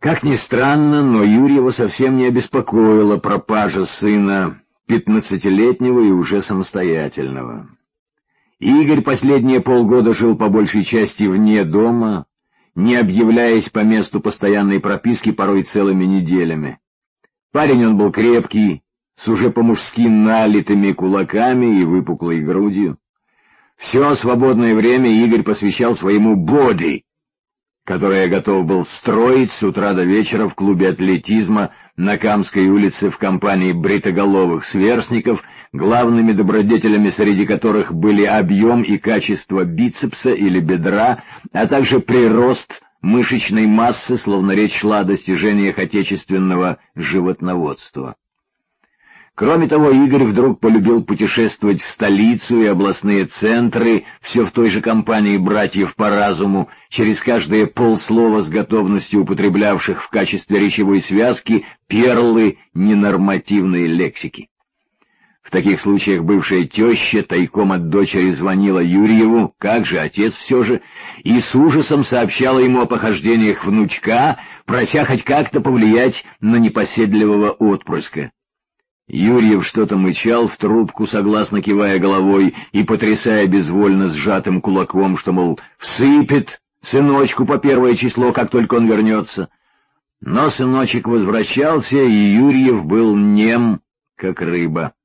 Как ни странно, но Юрьева совсем не обеспокоила пропажа сына, 15-летнего и уже самостоятельного. Игорь последние полгода жил по большей части вне дома, не объявляясь по месту постоянной прописки порой целыми неделями. Парень он был крепкий, с уже по-мужски налитыми кулаками и выпуклой грудью. Все свободное время Игорь посвящал своему боди, которое готов был строить с утра до вечера в клубе атлетизма на Камской улице в компании бритоголовых сверстников, главными добродетелями среди которых были объем и качество бицепса или бедра, а также прирост мышечной массы, словно речь шла о достижениях отечественного животноводства. Кроме того, Игорь вдруг полюбил путешествовать в столицу и областные центры, все в той же компании братьев по разуму, через каждое полслова с готовностью употреблявших в качестве речевой связки перлы ненормативной лексики. В таких случаях бывшая теща тайком от дочери звонила Юрьеву, как же, отец все же, и с ужасом сообщала ему о похождениях внучка, прося хоть как-то повлиять на непоседливого отпрыска. Юрьев что-то мычал в трубку, согласно кивая головой и потрясая безвольно сжатым кулаком, что, мол, всыпет сыночку по 1 число, как только он вернется. Но сыночек возвращался, и Юрьев был нем, как рыба.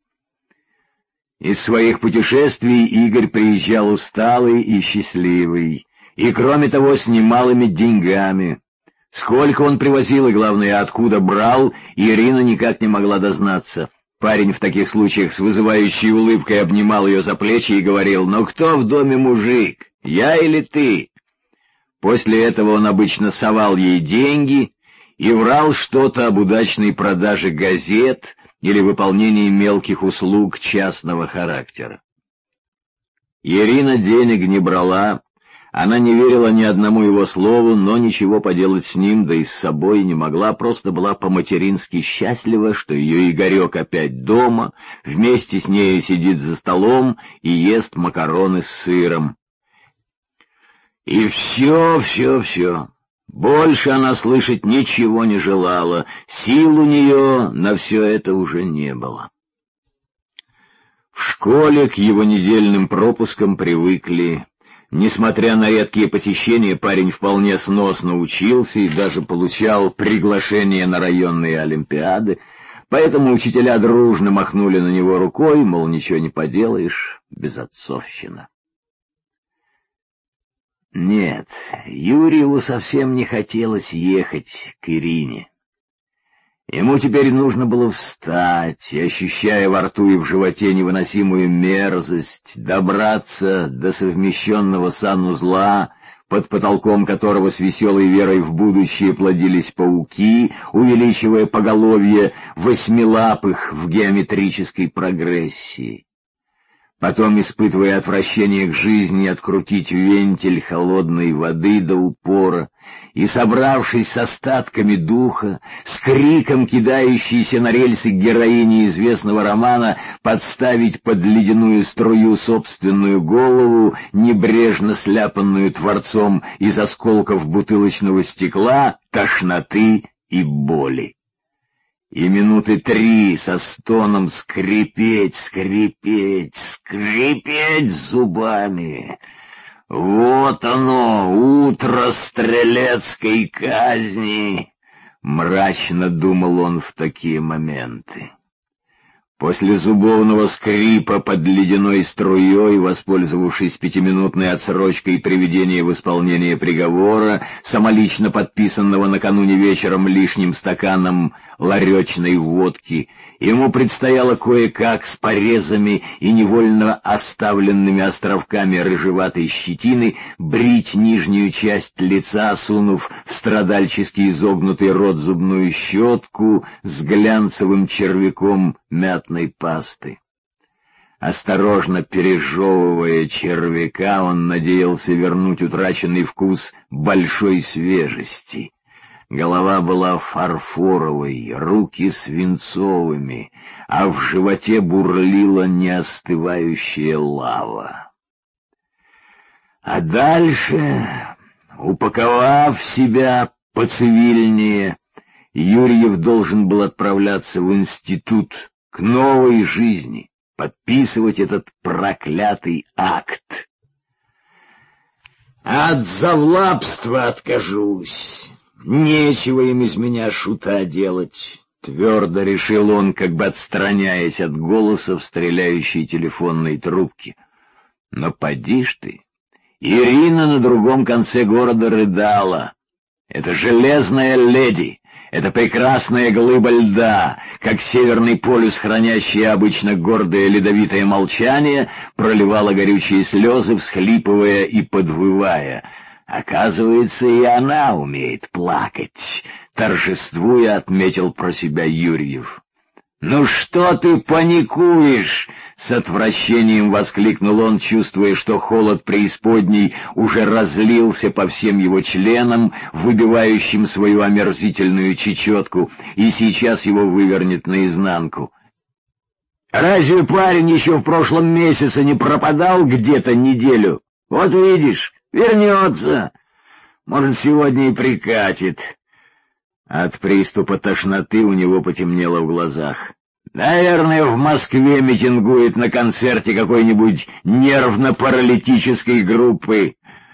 Из своих путешествий Игорь приезжал усталый и счастливый, и, кроме того, с немалыми деньгами. Сколько он привозил и, главное, откуда брал, Ирина никак не могла дознаться. Парень в таких случаях с вызывающей улыбкой обнимал ее за плечи и говорил: «Ну кто в доме мужик, я или ты?» После этого он обычно совал ей деньги и врал что-то об удачной продаже газет или выполнении мелких услуг частного характера. Ирина денег не брала. Она не верила ни одному его слову, но ничего поделать с ним, да и с собой не могла, просто была по-матерински счастлива, что ее Игорек опять дома, вместе с нею сидит за столом и ест макароны с сыром. И все. Больше она слышать ничего не желала, сил у нее на все это уже не было. В школе к его недельным пропускам привыкли. Несмотря на редкие посещения, парень вполне сносно учился и даже получал приглашения на районные олимпиады, поэтому учителя дружно махнули на него рукой, мол, ничего не поделаешь, безотцовщина. Нет, Юрьеву совсем не хотелось ехать к Ирине. Ему теперь нужно было встать и, ощущая во рту и в животе невыносимую мерзость, добраться до совмещенного санузла, под потолком которого с веселой верой в будущее плодились пауки, увеличивая поголовье восьмилапых в геометрической прогрессии. Потом, испытывая отвращение к жизни, открутить вентиль холодной воды до упора и, собравшись с остатками духа, с криком кидающейся на рельсы героини известного романа, подставить под ледяную струю собственную голову, небрежно сляпанную Творцом из осколков бутылочного стекла, тошноты и боли. И минуты 3 со стоном скрипеть зубами. Вот оно, утро стрелецкой казни, мрачно думал он в такие моменты. После зубовного скрипа под ледяной струей, воспользовавшись 5-минутной отсрочкой приведения в исполнение приговора, самолично подписанного накануне вечером лишним стаканом ларечной водки, ему предстояло кое-как с порезами и невольно оставленными островками рыжеватой щетины брить нижнюю часть лица, сунув в страдальчески изогнутый рот зубную щетку с глянцевым червяком мятной пасты. Осторожно пережевывая червяка, он надеялся вернуть утраченный вкус большой свежести. Голова была фарфоровой, руки свинцовыми, а в животе бурлила неостывающая лава. А дальше, упаковав себя поцивильнее. Юрьев должен был отправляться в институт к новой жизни, подписывать этот проклятый акт. От завлапства откажусь. Нечего им из меня шута делать, — твердо решил он, как бы отстраняясь от голоса в стреляющей телефонной трубке. Но поди ж ты, Ирина на другом конце города рыдала. Это железная леди, это прекрасная глыба льда, как Северный полюс, хранящая обычно гордое ледовитое молчание, проливала горючие слезы, всхлипывая и подвывая. Оказывается, и она умеет плакать, торжествуя, отметил про себя Юрьев. «Ну что ты паникуешь?» — с отвращением воскликнул он, чувствуя, что холод преисподней уже разлился по всем его членам, выбивающим свою омерзительную чечетку, и сейчас его вывернет наизнанку. «Разве парень еще в прошлом месяце не пропадал где-то неделю? Вот видишь, вернется. Может, сегодня и прикатит». От приступа тошноты у него потемнело в глазах. «Наверное, в Москве митингует на концерте какой-нибудь нервно-паралитической группы».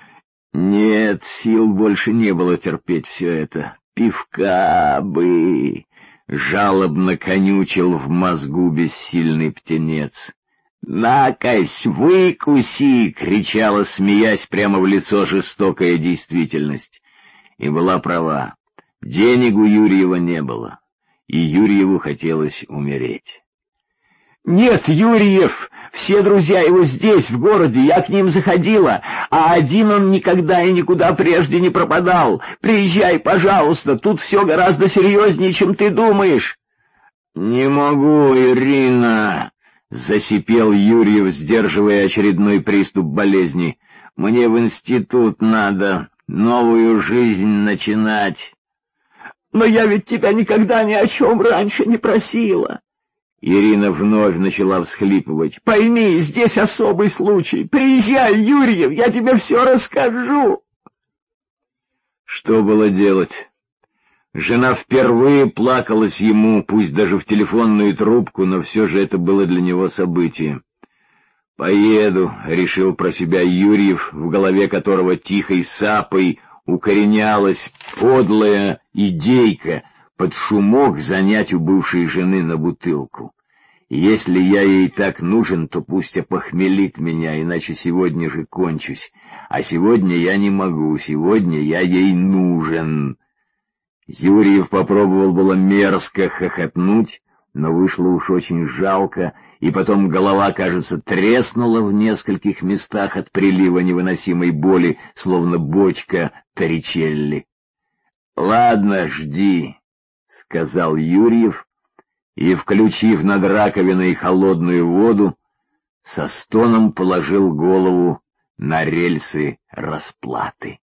Нет, сил больше не было терпеть все это. «Пивка бы!» — жалобно конючил в мозгу бессильный птенец. «Накось, выкуси!» — кричала, смеясь прямо в лицо, жестокая действительность. И была права. Денег у Юрьева не было, и Юрьеву хотелось умереть. «Нет, Юрьев! Все друзья его здесь, в городе, я к ним заходила, а один он никогда и никуда прежде не пропадал. Приезжай, пожалуйста, тут все гораздо серьезнее, чем ты думаешь». «Не могу, Ирина!» — засипел Юрьев, сдерживая очередной приступ болезни. «Мне в институт надо, новую жизнь начинать». «Но я ведь тебя никогда ни о чем раньше не просила». Ирина вновь начала всхлипывать. «Пойми, здесь особый случай. Приезжай, Юрьев, я тебе все расскажу». Что было делать? Жена впервые плакалась ему, пусть даже в телефонную трубку, но все же это было для него событие. «Поеду», — решил про себя Юрьев, в голове которого тихой сапой укоренялась подлая идейка под шумок занять у бывшей жены на бутылку. Если я ей так нужен, то пусть опохмелит меня, иначе сегодня же кончусь. А сегодня я не могу, сегодня я ей нужен. Юрьев попробовал было мерзко хохотнуть, но вышло уж очень жалко, и потом голова, кажется, треснула в нескольких местах от прилива невыносимой боли, словно бочка Торричелли. «Ладно, жди», — сказал Юрьев, и, включив над раковиной холодную воду, со стоном положил голову на рельсы расплаты.